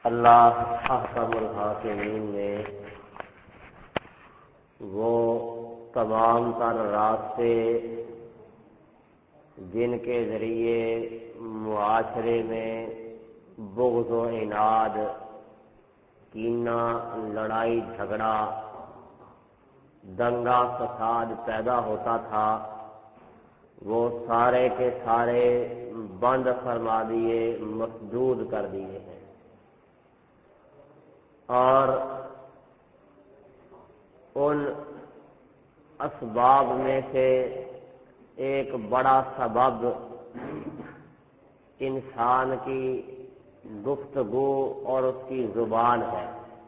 اللہ احکم الحاکمین نے وہ تمام تر راستے جن کے ذریعے معاشرے میں بغض و عناد، کینہ، لڑائی جھگڑا، دنگا فساد پیدا ہوتا تھا، وہ سارے کے سارے بند فرما دیے، مسدود کر دیے ہیں۔ اور ان اسباب میں سے ایک بڑا سبب انسان کی گفتگو اور اس کی زبان ہے۔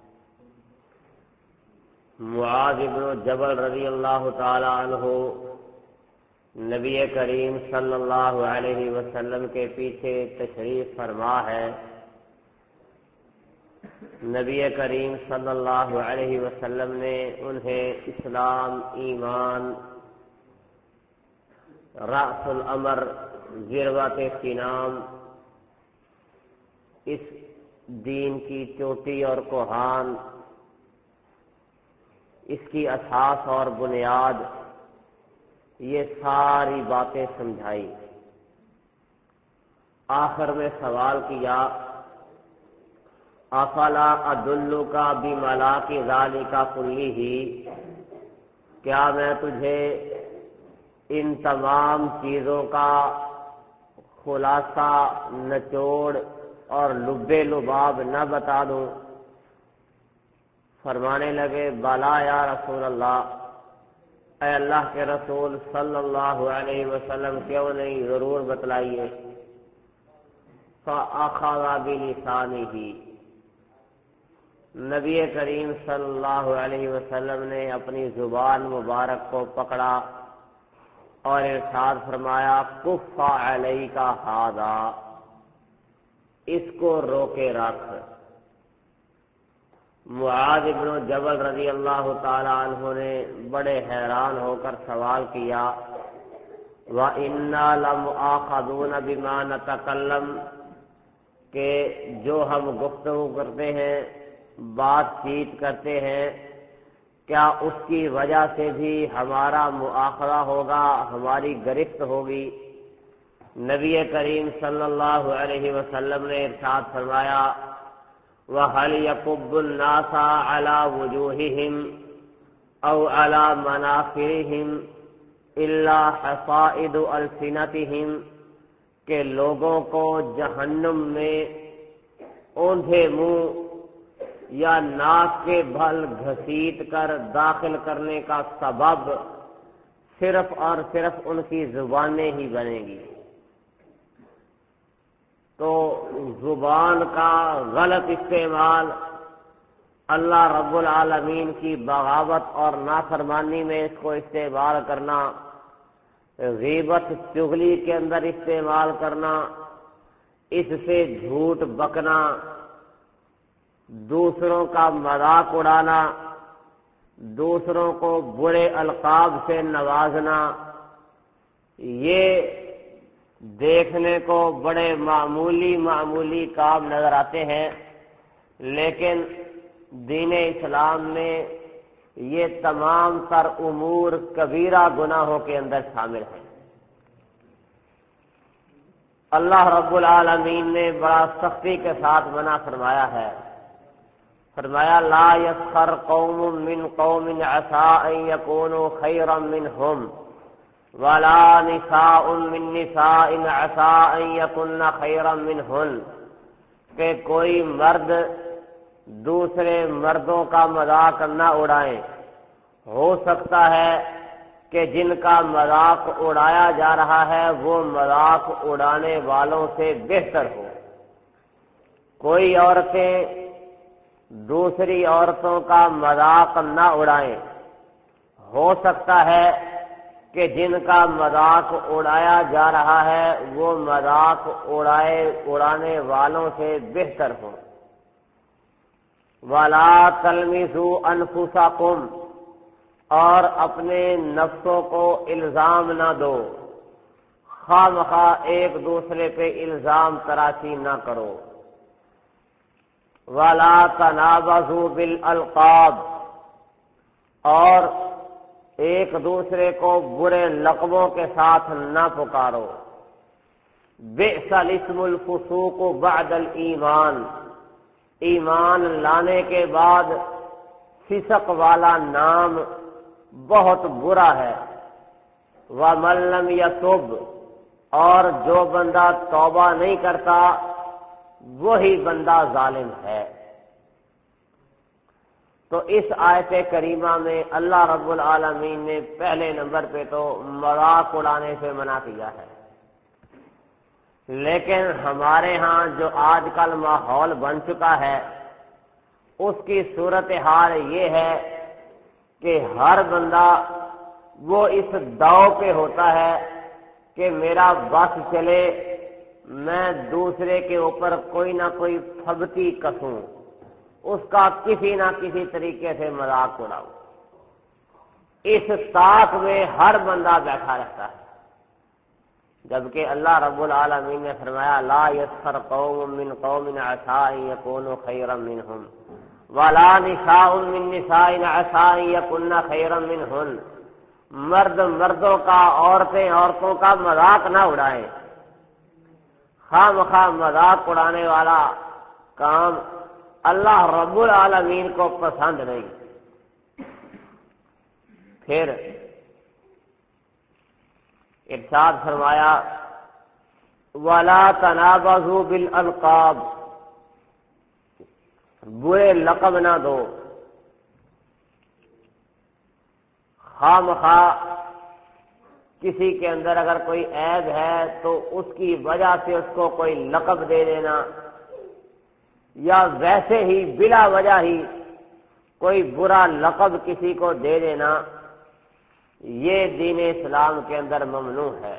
معاذ بن جبل رضی اللہ تعالی عنہ نبی کریم صلی اللہ علیہ وسلم کے پیچھے تشریف فرما ہے۔ نبی کریم صلی اللہ علیہ وسلم نے انہیں اسلام، ایمان، رأس الامر، ذروۃ سنام، اس دین کی چوٹی اور کوہان، اس کی اساس اور بنیاد، یہ ساری باتیں سمجھائی۔ آخر میں سوال کیا، افلا ادلک بملاک ذالک کلہ، کیا میں تجھے ان تمام چیزوں کا خلاصہ، نچوڑ اور لب لباب نہ بتا دوں؟ فرمانے لگے، بلا یا رسول اللہ، اے اللہ کے رسول صلی اللہ علیہ وسلم، کیوں نہیں، ضرور بتلائیے۔ فأخذ بلسانہ، نبی کریم صلی اللہ علیہ وسلم نے اپنی زبان مبارک کو پکڑا اور ارشاد فرمایا، کف علیک ھذا، اس کو روکے رکھ۔ معاذ بن جبل رضی اللہ تعالی عنہ نے بڑے حیران ہو کر سوال کیا، وَإِنَّا لَمُؤَاخَذُونَ بِمَا نَتَكَلَّمُ، کہ جو ہم گفتگو کرتے ہیں، بات چیت کرتے ہیں، کیا اس کی وجہ سے بھی ہمارا مؤاخذہ ہوگا، ہماری گرفت ہوگی؟ نبی کریم صلی اللہ علیہ وسلم نے ارشاد فرمایا، وَهَلْ يَكُبُّ النَّاسَ عَلَى وُجُوهِهِمْ أَوْ عَلَى مَنَاخِرِهِمْ إِلَّا حَصَائِدُ أَلْسِنَتِهِمْ، کہ لوگوں کو جہنم میں اوندھے منہ یا ناک کے بھل گھسیٹ کر داخل کرنے کا سبب صرف اور صرف ان کی زبانیں ہی بنیں گی۔ تو زبان کا غلط استعمال، اللہ رب العالمین کی بغاوت اور نافرمانی میں اس کو استعمال کرنا، غیبت چغلی کے اندر استعمال کرنا، اس سے جھوٹ بکنا، دوسروں کا مذاق اڑانا، دوسروں کو برے القاب سے نوازنا، یہ دیکھنے کو بڑے معمولی کام نظر آتے ہیں، لیکن دین اسلام میں یہ تمام تر امور کبیرہ گناہوں کے اندر شامل ہیں۔ اللہ رب العالمین نے بڑا سختی کے ساتھ منع فرمایا ہے۔ فرمایا، لا یسخر قوم من قوم عسى ان يكونوا خيرا منهم ولا نساء من نساء عسى ان يكن خيرا منهن، کہ کوئی مرد دوسرے مردوں کا مذاق نہ اڑائیں، ہو سکتا ہے کہ جن کا مذاق اڑایا جا رہا ہے وہ مذاق اڑانے والوں سے بہتر ہو۔ کوئی عورتیں دوسری عورتوں کا مذاق نہ اڑائیں، ہو سکتا ہے کہ جن کا مذاق اڑایا جا رہا ہے وہ مذاق اڑانے والوں سے بہتر ہو۔ وَلَا تَلْمِزُوا أَنفُسَكُمْ، اور اپنے نفسوں کو الزام نہ دو، خواہ مخواہ ایک دوسرے پہ الزام تراشی نہ کرو۔ ولا تنابزوا بالالقاب، اور ایک دوسرے کو برے لقبوں کے ساتھ نہ پکارو۔ بئس الاسم الفسوق بعد الایمان، ایمان لانے کے بعد فسق والا نام بہت برا ہے۔ ومن لم یتب، اور جو بندہ توبہ نہیں کرتا وہی بندہ ظالم ہے۔ تو اس آیت کریمہ میں اللہ رب العالمین نے پہلے نمبر پہ تو مذاق اڑانے سے منع کیا ہے، لیکن ہمارے ہاں جو آج کل ماحول بن چکا ہے اس کی صورتحال یہ ہے کہ ہر بندہ وہ اس داؤ پہ ہوتا ہے کہ میرا بس چلے، میں دوسرے کے اوپر کوئی نہ کوئی پھبتی کسوں، اس کا کسی نہ کسی طریقے سے مذاق اڑاؤں۔ اس طاق میں ہر بندہ بیٹھا رہتا ہے، جبکہ اللہ رب العالمین نے فرمایا لا یسخر قوم من قوم عسى ان يكونوا خيرا منهم ولا نساء من نساء عسى ان يكن خيرا منهن، مرد مردوں کا، عورتیں عورتوں کا مذاق نہ اڑائیں۔ خواہ مخواہ مذاق اڑانے والا کام اللہ رب العالمین کو پسند نہیں۔ پھر ارشاد فرمایا وَلَا تَنَابَزُوا بِالْأَلْقَابِ، برے لقب نہ دو۔ خواہ مخواہ کسی کے اندر اگر کوئی عیب ہے تو اس کی وجہ سے اس کو کوئی لقب دے دینا، یا ویسے ہی بلا وجہ ہی کوئی برا لقب کسی کو دے دینا، یہ دین اسلام کے اندر ممنوع ہے،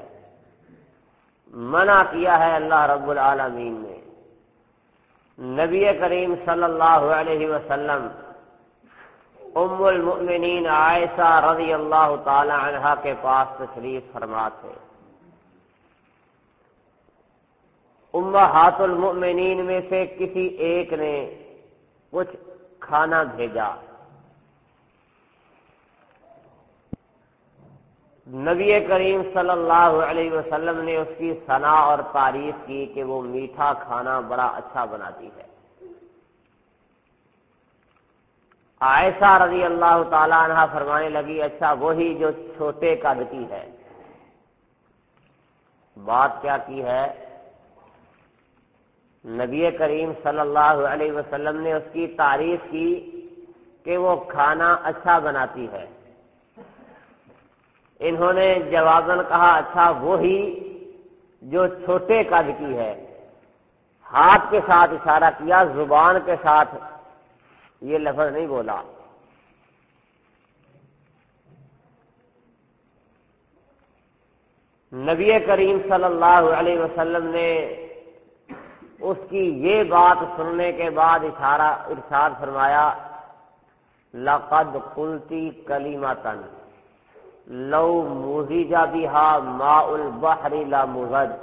منع کیا ہے اللہ رب العالمین نے۔ نبی کریم صلی اللہ علیہ وسلم ام المؤمنین عائشہ رضی اللہ تعالی عنہا کے پاس تشریف فرما تھے۔ امہات المؤمنین میں سے کسی ایک نے کچھ کھانا بھیجا، نبی کریم صلی اللہ علیہ وسلم نے اس کی ثنا اور تعریف کی کہ وہ میٹھا کھانا بڑا اچھا بناتی ہے۔ عائشہ رضی اللہ تعالی عنہ فرمانے لگی اچھا وہی جو چھوٹے قد کی ہے۔ بات کیا کی ہے؟ نبی کریم صلی اللہ علیہ وسلم نے اس کی تعریف کی کہ وہ کھانا اچھا بناتی ہے۔ انہوں نے جواباً کہا اچھا وہی جو چھوٹے قد کی ہے۔ ہاتھ کے ساتھ اشارہ کیا، زبان کے ساتھ یہ لفظ نہیں بولا۔ نبی کریم صلی اللہ علیہ وسلم نے اس کی یہ بات سننے کے بعد ارشاد فرمایا لقد قلتی کلمۃ لو مزج بها ماء البحر لمزج،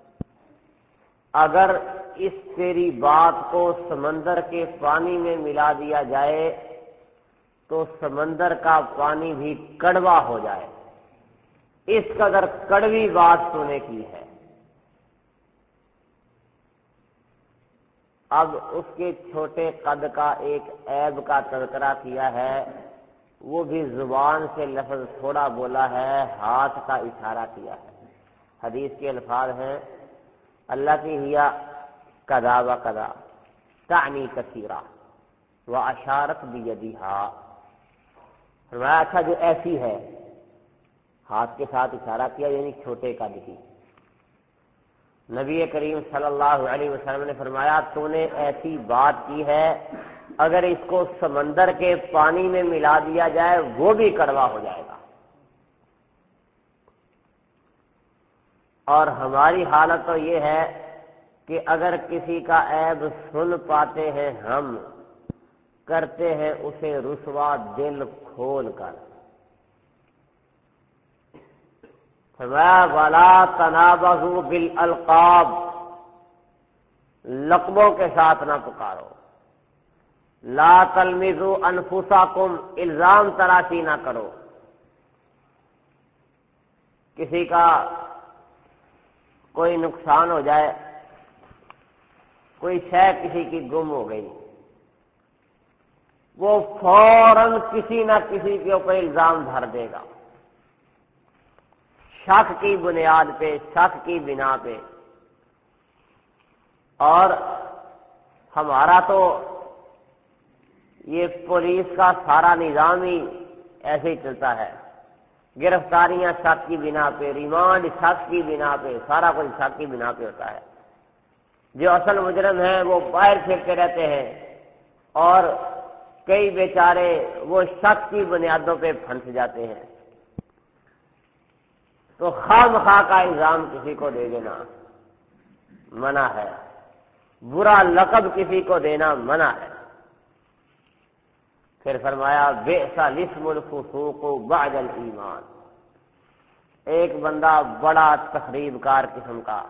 اگر اس تیری بات کو سمندر کے پانی میں ملا دیا جائے تو سمندر کا پانی بھی کڑوا ہو جائے، اس قدر کڑوی بات سننے کی ہے۔ اب اس کے چھوٹے قد کا ایک عیب کا تذکرہ کیا ہے، وہ بھی زبان سے لفظ تھوڑا بولا ہے، ہاتھ کا اشارہ کیا ہے۔ حدیث کے الفاظ ہیں اللہ کی ہیا کذا و کذا تعنی کثیرہ و اشارت بیدیہا، فرمایا اچھا جو ایسی ہے، ہاتھ کے ساتھ اشارہ کیا یعنی چھوٹے قد کی۔ نبی کریم صلی اللہ علیہ وسلم نے فرمایا تو نے ایسی بات کی ہے اگر اس کو سمندر کے پانی میں ملا دیا جائے وہ بھی کڑوا ہو جائے گا۔ اور ہماری حالت تو یہ ہے کہ اگر کسی کا عیب سن پاتے ہیں ہم، کرتے ہیں اسے رسوا دل کھول کر۔ فرمایا وَلَا تَنَابَزُوا بِالْأَلْقَابِ، لقبوں کے ساتھ نہ پکارو۔ لا تلمزوا انفسکم، الزام تراشی نہ کرو. کسی کا کوئی نقصان ہو جائے، کوئی شے کسی کی گم ہو گئی، وہ فوراً کسی نہ کسی کے اوپر الزام بھر دے گا، شک کی بنیاد پہ، شک کی بنا پہ. اور ہمارا تو یہ پولیس کا سارا نظام ہی ایسے ہی چلتا ہے، گرفتاریاں شک کی بنا پہ، ریمانڈ شک کی بنا پہ، سارا کچھ شک کی بنا پہ ہوتا ہے. جو اصل مجرم ہیں وہ باہر پھرتے رہتے ہیں، اور کئی بیچارے وہ شک کی بنیادوں پہ پھنس جاتے ہیں. تو خواہ مخواہ کا الزام کسی کو دے دینا منع ہے، برا لقب کسی کو دینا منع ہے. پھر فرمایا بئس الاسم الفسوق بعد الایمان. ایک بندہ بڑا تخریب کار قسم کا،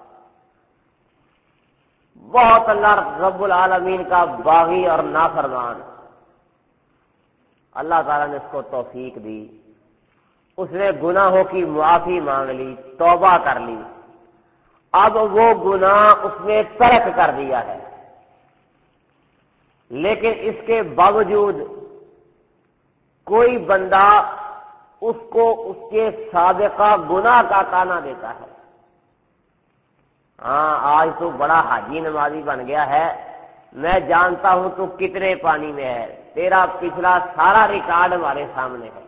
بہت اللہ رب العالمین کا باغی اور نافرمان، اللہ تعالیٰ نے اس کو توفیق دی، اس نے گناہوں کی معافی مانگ لی، توبہ کر لی. اب وہ گناہ اس نے ترک کر دیا ہے، لیکن اس کے باوجود کوئی بندہ اس کو اس کے سابقہ گناہ کا تانا دیتا ہے. ہاں آج تو بڑا حاجی نمازی بن گیا ہے، میں جانتا ہوں تو کتنے پانی میں ہے، تیرا پچھلا سارا ریکارڈ ہمارے سامنے ہے.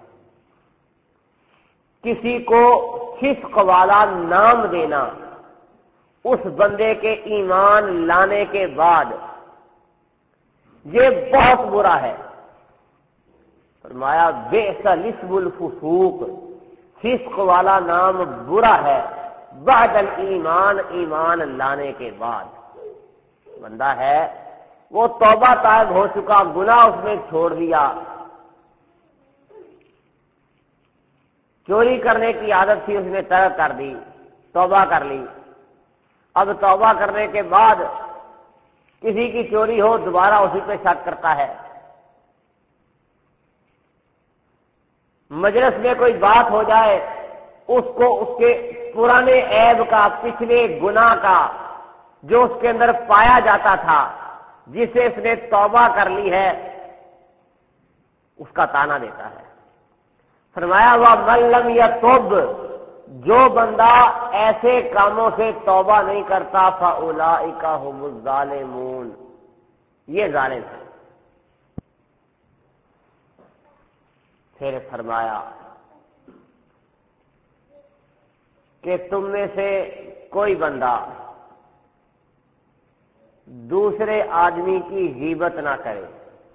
کسی کو فسق والا نام دینا اس بندے کے ایمان لانے کے بعد یہ بہت برا ہے. فرمایا بئس الاسم الفسوق، فسق والا نام برا ہے، بعد الایمان، ایمان لانے کے بعد. بندہ ہے وہ توبہ طائب ہو چکا، گناہ اس نے چھوڑ دیا، چوری کرنے کی عادت تھی اس نے ترک کر دی، توبہ کر لی. اب توبہ کرنے کے بعد کسی کی چوری ہو دوبارہ اسی پہ شک کرتا ہے. مجلس میں کوئی بات ہو جائے، اس کو اس کے پرانے عیب کا، پچھلے گناہ کا جو اس کے اندر پایا جاتا تھا، جسے اس نے توبہ کر لی ہے، اس کا تانا دیتا ہے. فرمایا وَمَن لَّمْ يَتُبْ، جو بندہ ایسے کاموں سے توبہ نہیں کرتا، فَأُولَٰئِکَ هُمُ الظَّالِمُونَ، یہ ظالم ہے. پھر فرمایا کہ تم میں سے کوئی بندہ دوسرے آدمی کی غیبت نہ کرے،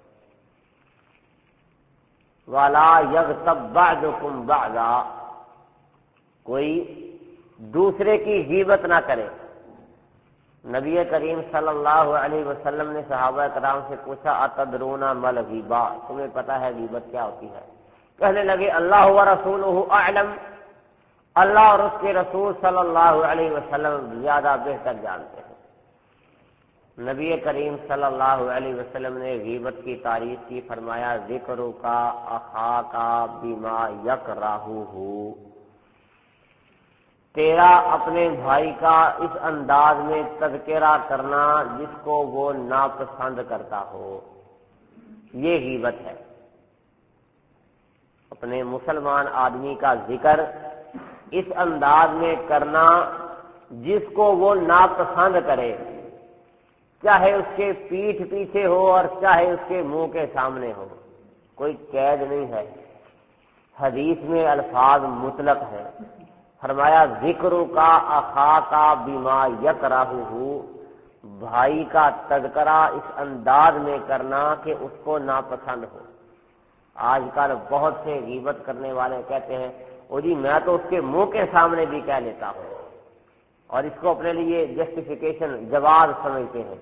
وَلَا يَغْتَب بَعْضُكُم بَعْضًا، کوئی دوسرے کی غیبت نہ کرے. نبی کریم صلی اللہ علیہ وسلم نے صحابہ کرام سے پوچھا اتدرون ما الغیبہ، تمہیں پتا ہے غیبت کیا ہوتی ہے؟ کہنے لگے اللہ و رسولہ اعلم، اللہ اور اس کے رسول صلی اللہ علیہ وسلم زیادہ بہتر جانتے ہیں. نبی کریم صلی اللہ علیہ وسلم نے غیبت کی تعریف کی، فرمایا ذکرک اخاک بما یکرہہ، تیرا اپنے بھائی کا اس انداز میں تذکرہ کرنا جس کو وہ ناپسند کرتا ہو، یہ غیبت ہے. اپنے مسلمان آدمی کا ذکر اس انداز میں کرنا جس کو وہ ناپسند کرے، چاہے اس کے پیٹھ پیچھے ہو اور چاہے اس کے منہ کے سامنے ہو، کوئی قید نہیں ہے. حدیث میں الفاظ مطلق ہے. فرمایا ذکرک اخاک بما یکرہہ، بھائی کا تذکرہ اس انداز میں کرنا کہ اس کو ناپسند ہو. آج کل بہت سے غیبت کرنے والے کہتے ہیں او جی میں تو اس کے منہ کے سامنے بھی کہہ لیتا ہوں، اور اس کو اپنے لیے جسٹیفیکیشن، جواز سمجھتے ہیں.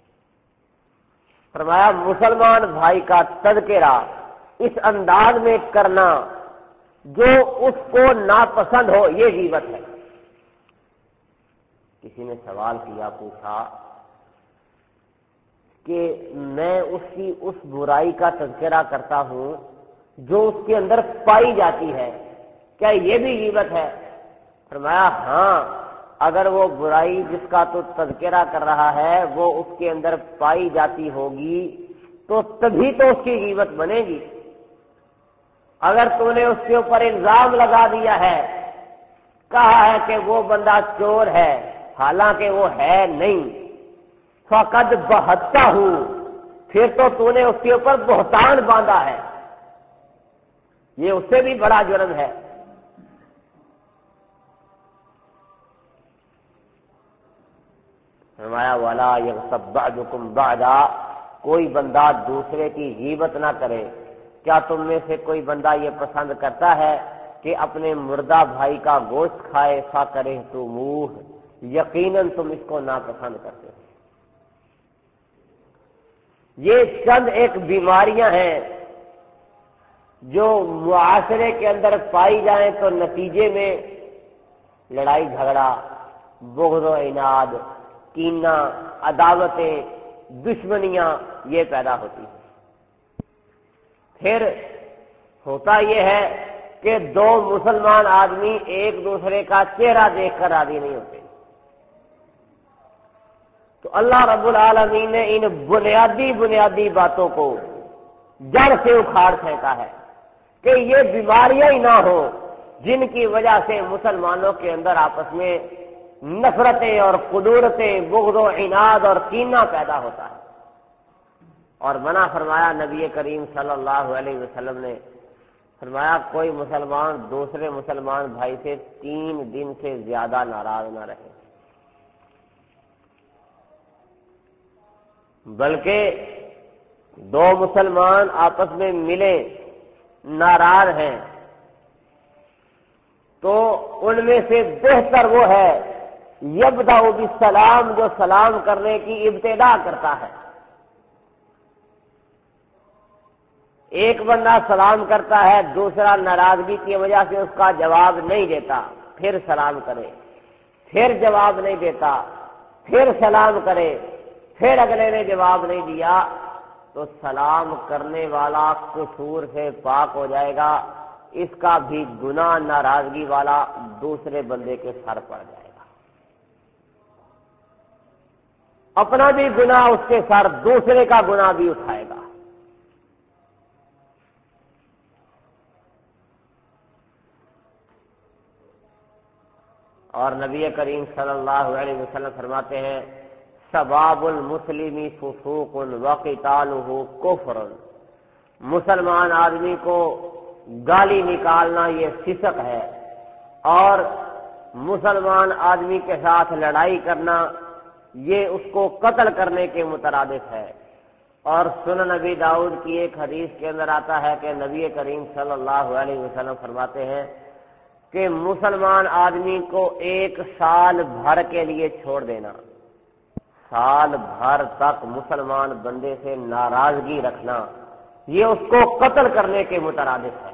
فرمایا مسلمان بھائی کا تذکرہ اس انداز میں کرنا جو اس کو ناپسند ہو، یہ غیبت ہے. کسی نے سوال کیا، پوچھا کہ میں اس برائی کا تذکرہ کرتا ہوں جو اس کے اندر پائی جاتی ہے، کیا یہ بھی غیبت ہے؟ فرمایا ہاں، اگر وہ برائی جس کا تو تذکرہ کر رہا ہے وہ اس کے اندر پائی جاتی ہوگی تو تبھی تو اس کی غیبت بنے گی۔ اگر تو نے اس کے اوپر الزام لگا دیا ہے، کہا ہے کہ وہ بندہ چور ہے حالانکہ وہ ہے نہیں، فقد بہتا ہوں، پھر تو نے اس کے اوپر بہتان باندھا ہے، یہ اس سے بھی بڑا جرم ہے۔ فرمایا وَلَا يَغْتَبْ بَعْضُكُمْ بَعْضًا، کوئی بندہ دوسرے کی غیبت نہ کرے۔ کیا تم میں سے کوئی بندہ یہ پسند کرتا ہے کہ اپنے مردہ بھائی کا گوشت کھائے؟ فَكَرِهْتُمُوهُ، یقیناً تم اس کو ناپسند کرتے ہو۔ یہ چند ایک بیماریاں ہیں جو معاشرے کے اندر پائی جائیں تو نتیجے میں لڑائی جھگڑا، بغض و عناد، کینہ، عداوتیں، دشمنیاں یہ پیدا ہوتی ہیں۔ پھر ہوتا یہ ہے کہ دو مسلمان آدمی ایک دوسرے کا چہرہ دیکھ کر راضی نہیں ہوتے، تو اللہ رب العالمین نے ان بنیادی باتوں کو جڑ سے اکھاڑ پھینکا ہے کہ یہ بیماریاں ہی نہ ہوں جن کی وجہ سے مسلمانوں کے اندر آپس میں نفرتیں اور قدورتیں، بغض و عناد اور کینہ پیدا ہوتا ہے۔ اور منع فرمایا نبی کریم صلی اللہ علیہ وسلم نے، فرمایا کوئی مسلمان دوسرے مسلمان بھائی سے 3 دن سے زیادہ ناراض نہ رہے، بلکہ دو مسلمان آپس میں ملے ناراض ہیں تو ان میں سے بہتر وہ ہے یبدأ بالسلام، جو سلام کرنے کی ابتدا کرتا ہے۔ ایک بندہ سلام کرتا ہے، دوسرا ناراضگی کی وجہ سے اس کا جواب نہیں دیتا، پھر سلام کرے، پھر جواب نہیں دیتا، پھر سلام کرے، پھر اگلے نے جواب نہیں دیا، تو سلام کرنے والا قصور سے پاک ہو جائے گا، اس کا بھی گناہ ناراضگی والا دوسرے بندے کے سر پڑ جائے گا، اپنا بھی گناہ اس کے سر، دوسرے کا گناہ بھی اٹھائے گا۔ اور نبی کریم صلی اللہ علیہ وسلم فرماتے ہیں سباب المسلم فسوق وقتالہ کفر، مسلمان آدمی کو گالی نکالنا یہ فسق ہے، اور مسلمان آدمی کے ساتھ لڑائی کرنا یہ اس کو قتل کرنے کے مترادف ہے۔ اور سنن نبی داؤد کی ایک حدیث کے اندر آتا ہے کہ نبی کریم صلی اللہ علیہ وسلم فرماتے ہیں کہ مسلمان آدمی کو 1 سال بھر کے لیے چھوڑ دینا، سال بھر تک مسلمان بندے سے ناراضگی رکھنا، یہ اس کو قتل کرنے کے مترادف ہے۔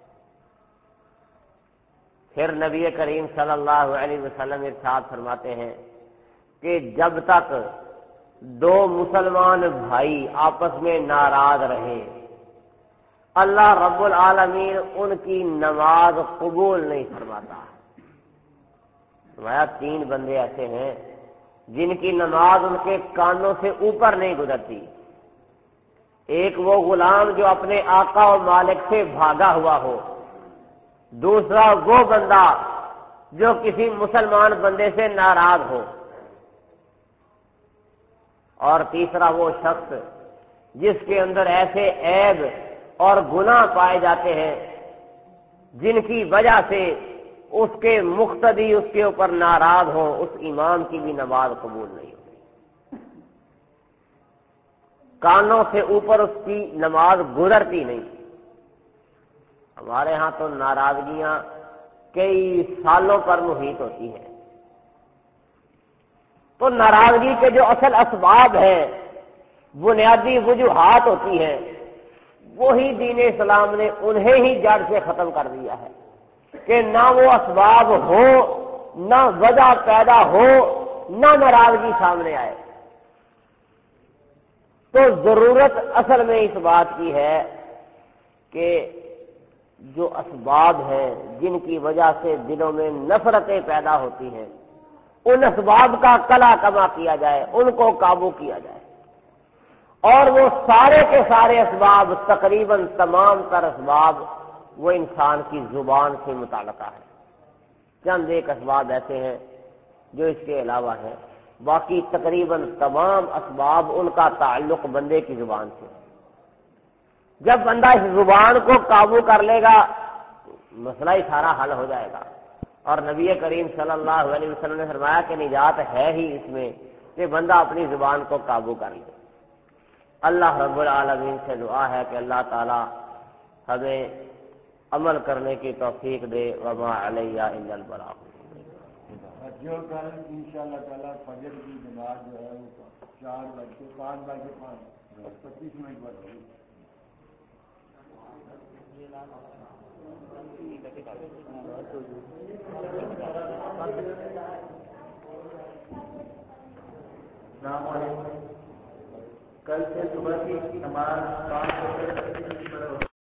پھر نبی کریم صلی اللہ علیہ وسلم ارشاد فرماتے ہیں کہ جب تک 2 مسلمان بھائی آپس میں ناراض رہے اللہ رب العالمین ان کی نماز قبول نہیں فرماتا۔ فرمایا 3 بندے ایسے ہیں جن کی نماز ان کے کانوں سے اوپر نہیں گزرتی۔ ایک وہ غلام جو اپنے آقا و مالک سے بھاگا ہوا ہو، دوسرا وہ بندہ جو کسی مسلمان بندے سے ناراض ہو، اور تیسرا وہ شخص جس کے اندر ایسے عیب اور گناہ پائے جاتے ہیں جن کی وجہ سے اس کے مقتدی اس کے اوپر ناراض ہو، اس امام کی بھی نماز قبول نہیں ہوتی، کانوں سے اوپر اس کی نماز گزرتی نہیں۔ ہمارے ہاں تو ناراضگیاں کئی سالوں پر محیط ہوتی ہیں، تو ناراضگی کے جو اصل اسباب ہیں، بنیادی وجوہات ہوتی ہیں، وہی دین اسلام نے انہیں ہی جڑ سے ختم کر دیا ہے کہ نہ وہ اسباب ہو، نہ وجہ پیدا ہو، نہ ناراضگی سامنے آئے۔ تو ضرورت اصل میں اس بات کی ہے کہ جو اسباب ہیں جن کی وجہ سے دلوں میں نفرتیں پیدا ہوتی ہیں ان اسباب کا کلا کما کیا جائے، ان کو قابو کیا جائے، اور وہ سارے کے سارے اسباب، تقریباً تمام تر اسباب، وہ انسان کی زبان سے متعلقہ ہے۔ چند ایک اسباب ایسے ہیں جو اس کے علاوہ ہیں، باقی تقریباً تمام اسباب ان کا تعلق بندے کی زبان سے ہے۔ جب بندہ اس زبان کو قابو کر لے گا مسئلہ ہی سارا حل ہو جائے گا، اور نبی کریم صلی اللہ علیہ وسلم نے فرمایا کہ نجات ہے ہی اس میں کہ بندہ اپنی زبان کو قابو کر لے۔ اللہ رب العالمین سے دعا ہے کہ اللہ تعالی ہمیں عمل کرنے کی توفیق دے، وما علیہ الا البلاغ۔ جو کل انشاءاللہ تعالیٰ فجر کی نماز جو ہے وہ 4 بج کے 5 بج کے 25 منٹ پر ہوگی۔ السلام علیکم۔ کل سے صبح کی نماز 5 بجے